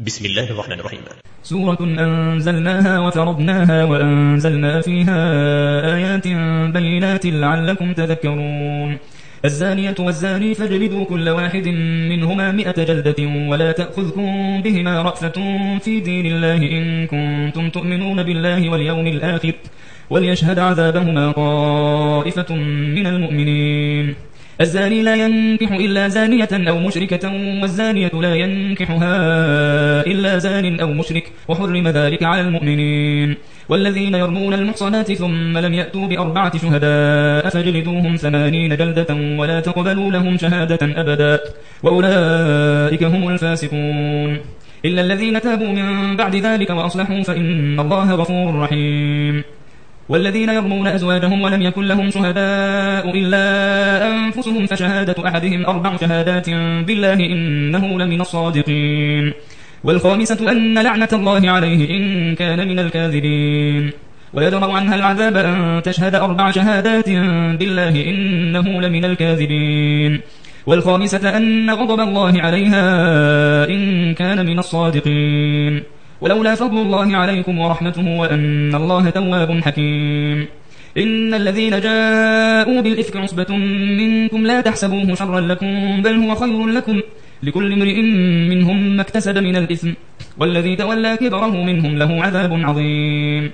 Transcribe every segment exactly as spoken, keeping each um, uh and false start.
بسم الله الرحمن الرحيم. سورة أنزلناها وفرضناها وأنزلنا فيها آيات بينات لعلكم تذكرون. الزانية والزاني فاجلدوا كل واحد منهما مئة جلدة ولا تأخذكم بهما رأفة في دين الله إن كنتم تؤمنون بالله واليوم الآخر وليشهد عذابهما طائفة من المؤمنين. الزاني لا ينكح إلا زانية أو مشركة والزانية لا ينكحها إلا زان أو مشرك وحرم ذلك على المؤمنين. والذين يرمون المحصنات ثم لم يأتوا بأربعة شهداء فاجلدوهم ثمانين جلدة ولا تقبلوا لهم شهادة أبدا وأولئك هم الفاسقون إلا الذين تابوا من بعد ذلك وأصلحوا فإن الله غفور رحيم. والذين يرمون أزواجهم ولم يكن لهم شهداء إلا أنفسهم فشهادة أحدهم أربع شهادات بالله إنه لمن الصادقين. والخامسة أن لعنة الله عليه إن كان من الكاذبين. ويدرأ عنها العذاب أن تشهد أربع شهادات بالله إنه لمن الكاذبين. والخامسة أن غضب الله عليها إن كان من الصادقين. ولولا فضل الله عليكم ورحمته وأن الله تواب حكيم. إن الذين جاءوا بالإفك عصبة منكم لا تحسبوه شرا لكم بل هو خير لكم لكل امرئ منهم ما اكتسب من الإثم والذي تولى كبره منهم له عذاب عظيم.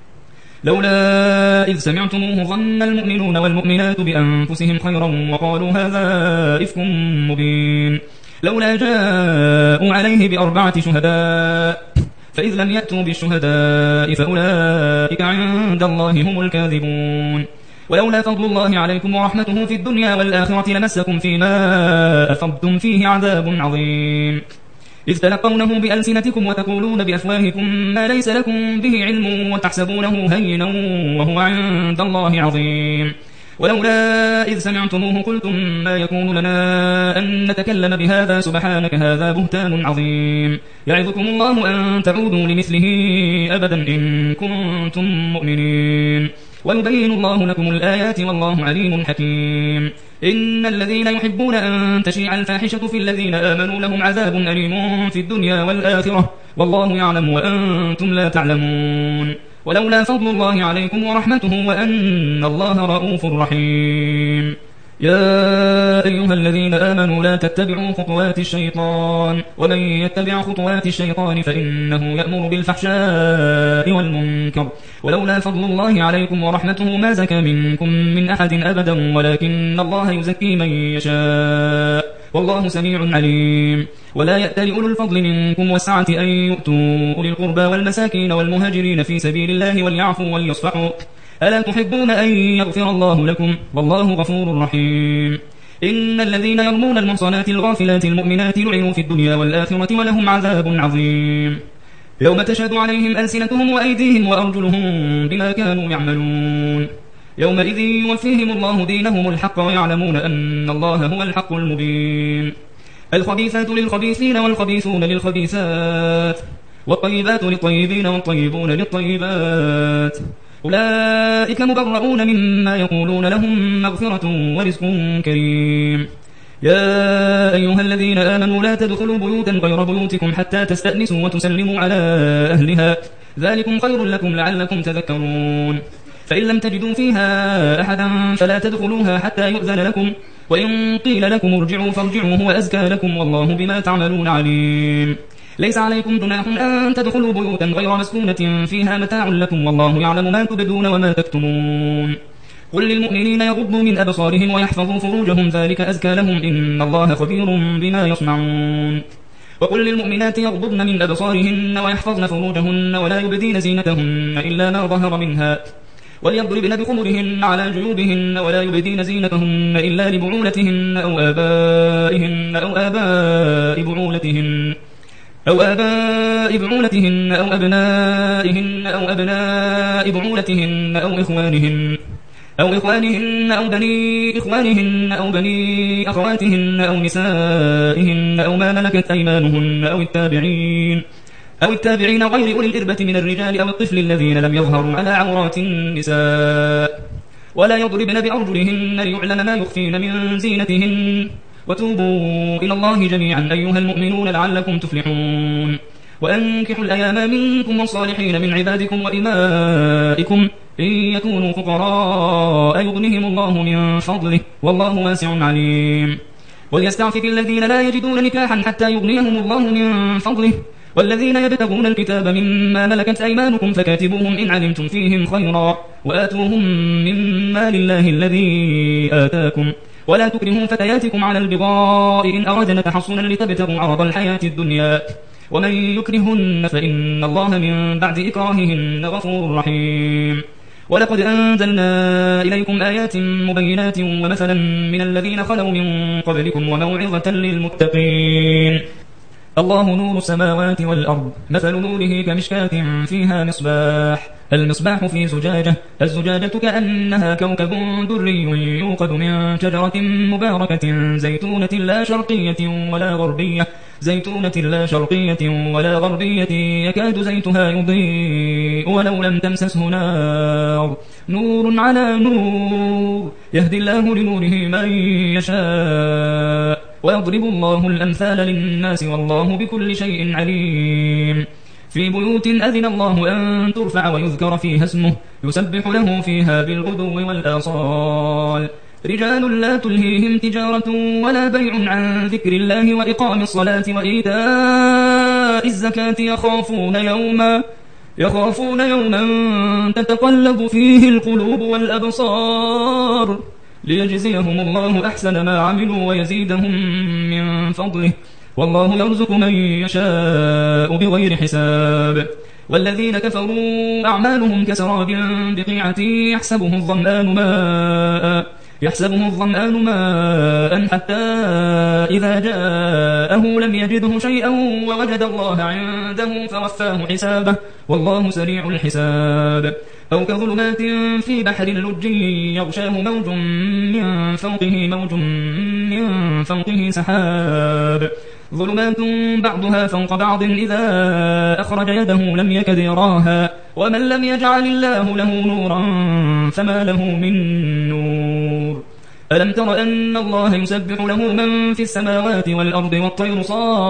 لولا إذ سمعتموه ظن المؤمنون والمؤمنات بأنفسهم خيرا وقالوا هذا إفك مبين. لولا جاءوا عليه بأربعة شهداء فإذ لم يأتوا بالشهداء فأولئك عند الله هم الكاذبون. ولولا فضل الله عليكم ورحمته في الدنيا والآخرة لمسكم فيما أفضتم فيه عذاب عظيم. إذ تلقونه بألسنتكم وتقولون بأفواهكم ما ليس لكم به علم وتحسبونه هينا وهو عند الله عظيم. ولولا إذ سمعتموه قلتم ما يكون لنا أن نتكلم بهذا سبحانك هذا بهتان عظيم. يعظكم الله أن تعودوا لمثله أبدا إن كنتم مؤمنين. ويبين الله لكم الآيات والله عليم حكيم. إن الذين يحبون أن تشيع الفاحشة في الذين آمنوا لهم عذاب أليم في الدنيا والآخرة والله يعلم وأنتم لا تعلمون. ولولا فضل الله عليكم ورحمته وأن الله رؤوف رحيم. يا أيها الذين آمنوا لا تتبعوا خطوات الشيطان ومن يتبع خطوات الشيطان فإنه يأمر بالفحشاء والمنكر. ولولا فضل الله عليكم ورحمته ما زكى منكم من أحد أبدا ولكن الله يزكي من يشاء والله سميع عليم. ولا يأتل أولو الفضل منكم والسعة أن يؤتوا أولي القربى والمساكين والمهاجرين في سبيل الله وليعفوا وليصفحوا ألا تحبون أن يغفر الله لكم والله غفور رحيم. إن الذين يرمون المحصنات الغافلات المؤمنات لعنوا في الدنيا والآخرة ولهم عذاب عظيم. يوم تشهد عليهم ألسنتهم وأيديهم وأرجلهم بما كانوا يعملون. يومئذ يوفيهم الله دينهم الحق ويعلمون أن الله هو الحق المبين. الخبيثات للخبيثين والخبيثون للخبيثات والطيبات للطيبين والطيبون للطيبات أولئك مبرؤون مما يقولون لهم مغفرة ورزق كريم. يا أيها الذين آمنوا لا تدخلوا بيوتا غير بيوتكم حتى تستأنسوا وتسلموا على أهلها ذلكم خير لكم لعلكم تذكرون. فإن لم تجدوا فيها أحدا فلا تدخلوها حتى يؤذن لكم وإن قيل لكم ارجعوا فارجعوا هو أزكى لكم والله بما تعملون عليم. ليس عليكم جناح أن تدخلوا بيوتا غير مسكونة فيها متاع لكم والله يعلم ما تبدون وما تكتمون. قل للمؤمنين يغضوا من أبصارهم ويحفظوا فروجهم ذلك أزكى لهم إن الله خبير بما يصنعون. وقل للمؤمنات يغضضن من أبصارهن ويحفظن فروجهن ولا يبدين زينتهن إلا ما ظهر منها وليضربن بخمرهن على جيوبهن ولا يبدين زينتهن إلا لبعولتهن أو آبائهن أو آباء بعولتهن أو آباء بعولتهن أو أبنائهن أو أبناء بعولتهن أو إخوانهن أو إخوانهن أو بني إخوانهن أو بني أخواتهن أو نسائهن أو ما ملكت أيمانهن أو التابعين أو التابعين غير أولي الإربة من الرجال أو الطفل الذين لم يظهروا على عورات النساء ولا يضربن بأرجلهن ليعلم ما يخفين من زينتهن وتوبوا إلى الله جميعا أيها المؤمنون لعلكم تفلحون. وأنكحوا الأيام منكم والصالحين من عبادكم وإمائكم إن يكونوا فقراء يغنهم الله من فضله والله واسع عليم. وليستعفف الذين لا يجدون نكاحا حتى يغنيهم الله من فضله والذين يبتغون الكتاب مما ملكت أيمانكم فكاتبوهم إن علمتم فيهم خيرا وآتوهم مما لله الذي آتاكم ولا تكرهوا فتياتكم على البغاء إن أردنا تحصنا لتبتغوا عرض الحياة الدنيا ومن يكرهن فإن الله من بعد إكراههن غفور رحيم. ولقد أنزلنا إليكم آيات مبينات ومثلا من الذين خلوا من قبلكم وموعظة للمتقين. الله نور السماوات والأرض مثل نوره كمشكاة فيها مصباح المصباح في زجاجة الزجاجة كأنها كوكب دري يوقد من شجرة مباركة زيتونة لا شرقية ولا غربية زيتونة لا شرقية ولا غربية يكاد زيتها يضيء ولو لم تمسسه نار نور على نور يهدي الله لنوره من يشاء ويضرب الله الأمثال للناس والله بكل شيء عليم. في بيوت أذن الله أن ترفع ويذكر فيها اسمه يسبح له فيها بالغدو والآصال رجال لا تلهيهم تجارة ولا بيع عن ذكر الله وإقام الصلاة وإيتاء الزكاة يخافون يوما يخافون يوما تتقلب فيه القلوب والأبصار ليجزيهم الله أحسن ما عملوا ويزيدهم من فضله والله يرزق من يشاء بغير حساب. والذين كفروا أعمالهم كسراب بقيعة يحسبه الظمآن ماء يحسبه الظمآن ماء حتى إذا جاءه لم يجده شيئا ووجد الله عنده فوفاه حسابه والله سريع الحساب. أو كظلمات في بحر لج يغشاه موج من فوقه موج من فوقه سحاب ظلمات بعضها فوق بعض إذا أخرج يده لم يكد يراها ومن لم يجعل الله له نورا فما له من نور. ألم تر أن الله يسبح له من في السماوات والأرض والطير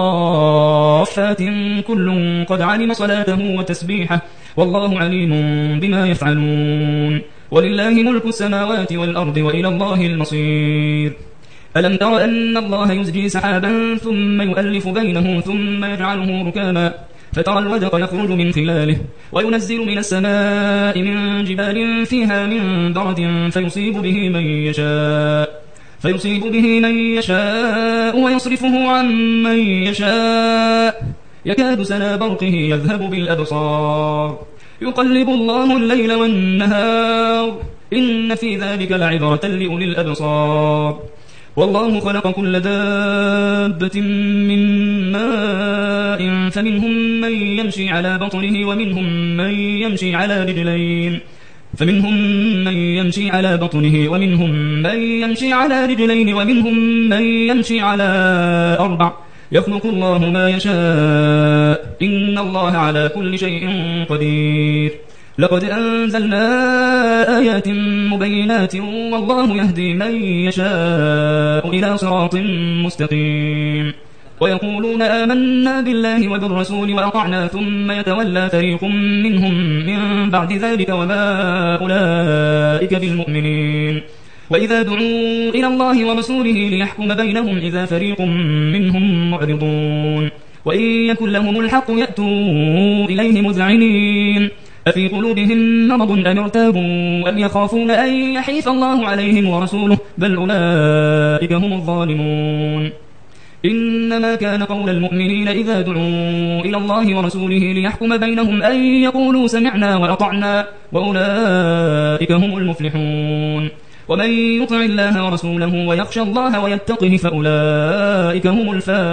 صافات كل قد علم صلاته وتسبيحه والله عليم بما يفعلون ولله ملك السماوات والأرض وإلى الله المصير. ألم تر أن الله يزجي سحابا ثم يؤلف بينه ثم يجعله ركاما فترى الودق يخرج من خلاله وينزل من السماء من جبال فيها من برد فيصيب به من يشاء فيصيب به من يشاء ويصرفه عن من يشاء يكاد سنا برقه يذهب بالأبصار يقلب الله الليل والنهار إن في ذلك لعبرة لأولي الأبصار. والله خلق كل دابة من ماء فمنهم من يمشي على بطنه ومنهم من يمشي على رجلين فمنهم من يمشي على بطنه ومنهم من يمشي على رجلين ومنهم من يمشي على أربع يخلق الله ما يشاء إن الله على كل شيء قدير. لقد أنزلنا آيات مبينات والله يهدي من يشاء إلى صراط مستقيم. ويقولون آمنا بالله وبالرسول وأطعنا ثم يتولى فريق منهم من بعد ذلك وما أولئك بالمؤمنين. وإذا دعوا إلى الله ورسوله ليحكم بينهم إذا فريق منهم معرضون وإن يكن لهم الحق يأتوا إليه مذعنين أفي قلوبهم مرض أم ارتابوا أم يخافون أن يحيف الله عليهم ورسوله بل أولئك هم الظالمون. إنما كان قول المؤمنين إذا دعوا إلى الله ورسوله ليحكم بينهم أن يقولوا سمعنا وأطعنا وأولئك هم المفلحون. ومن يطع الله ورسوله ويخشى الله ويتقه فأولئك هم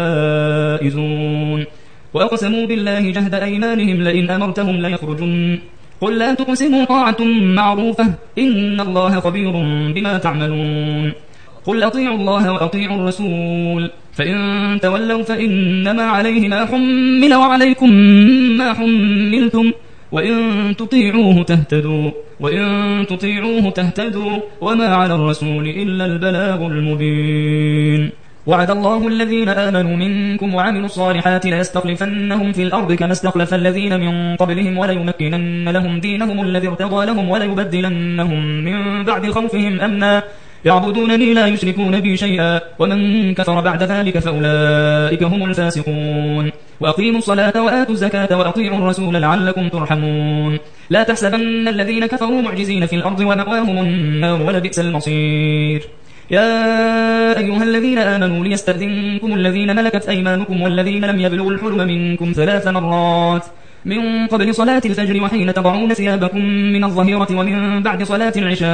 الفائزون. وأقسموا بالله جهد أيمانهم لئن أمرتهم ليخرجن قل لا تقسموا طاعة معروفة إن الله خبير بما تعملون. قل أطيعوا الله وأطيعوا الرسول فإن تولوا فإنما عليه ما حمل وعليكم ما حملتم وإن تطيعوه تهتدوا وإن تطيعوه تهتدوا وما على الرسول إلا البلاغ المبين. وعد الله الذين آمنوا منكم وعملوا الصالحات ليستخلفنهم في الأرض كما استخلف الذين من قبلهم وليمكنن لهم دينهم الذي ارتضى لهم وليبدلنهم من بعد خوفهم أمنا يعبدونني لا يشركون بي شيئا ومن كفر بعد ذلك فأولئك هم الفاسقون وأقيموا الصلاة وآتوا الزكاة وأطيعوا الرسول لعلكم ترحمون لا تحسبن الذين كفروا معجزين في الأرض ومأواهم النار ولبئس المصير يا أيها الذين آمنوا ليستأذنكم الذين ملكت أيمانكم والذين لم يبلغوا الحلم منكم ثلاث مرات من قبل صلاة الفجر وحين تضعون ثيابكم من الظهيرة ومن بعد صلاة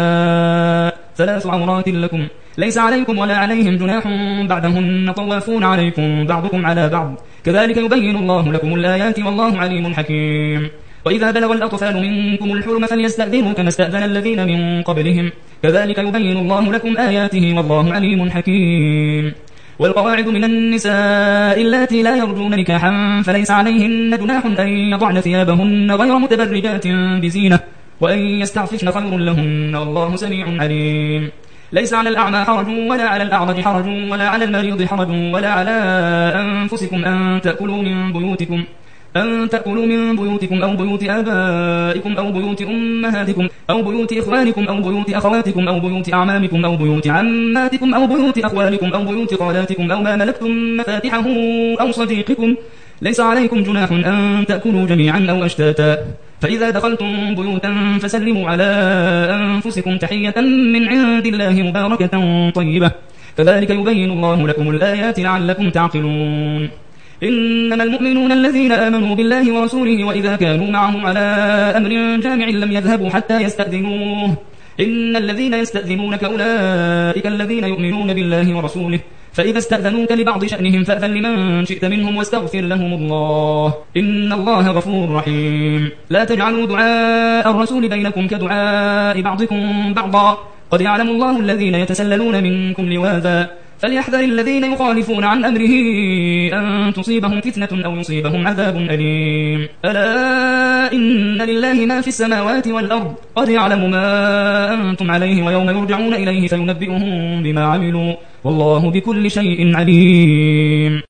العشاء ثلاث عورات لكم ليس عليكم ولا عليهم جناح بعدهن طوافون عليكم بعضكم على بعض كذلك يبين الله لكم الآيات والله عليم حكيم وإذا بلغ الأطفال منكم الحلم فليستأذنوا كما استأذن الذين من قبلهم كذلك يبين الله لكم آياته والله عليم حكيم والقواعد من النساء اللاتي لا يرجون نكاحا فليس عليهن جناح أن يضعن ثيابهن غير متبرجات بزينة وأن يستعففن خير لهن والله سميع عليم ليس على الأعمى حرج ولا على الأعرج حرج ولا على المريض حرج ولا على أنفسكم أن تأكلوا من بيوتكم أن تأكلوا من بيوتكم أو بيوت آبائكم أو بيوت أمهاتكم أو بيوت إخوانكم أو بيوت أخواتكم أو بيوت أعمامكم أو بيوت عماتكم أو بيوت أخوالكم أو بيوت خالاتكم أو ما ملكتم مفاتحه أو صديقكم ليس عليكم جناح أن تأكلوا جميعا أو أشتاتا فإذا دخلتم بيوتا فسلموا على أنفسكم تحية من عند الله مباركة طيبة كذلك يبين الله لكم الآيات لعلكم تعقلون إنما المؤمنون الذين آمنوا بالله ورسوله وإذا كانوا معه على أمر جامع لم يذهبوا حتى يستأذنوه إن الذين يستأذنونك أولئك الذين يؤمنون بالله ورسوله فإذا استأذنوك لبعض شأنهم فأذن لمن شئت منهم واستغفر لهم الله إن الله غفور رحيم لا تجعلوا دعاء الرسول بينكم كدعاء بعضكم بعضا قد يعلم الله الذين يتسللون منكم لواذا فليحذر الذين يخالفون عن أمره أن تصيبهم فتنة أو يصيبهم عذاب أليم ألا إن لله ما في السماوات والأرض قد يعلم ما أنتم عليه ويوم يرجعون إليه فينبئهم بما عملوا والله بكل شيء عليم.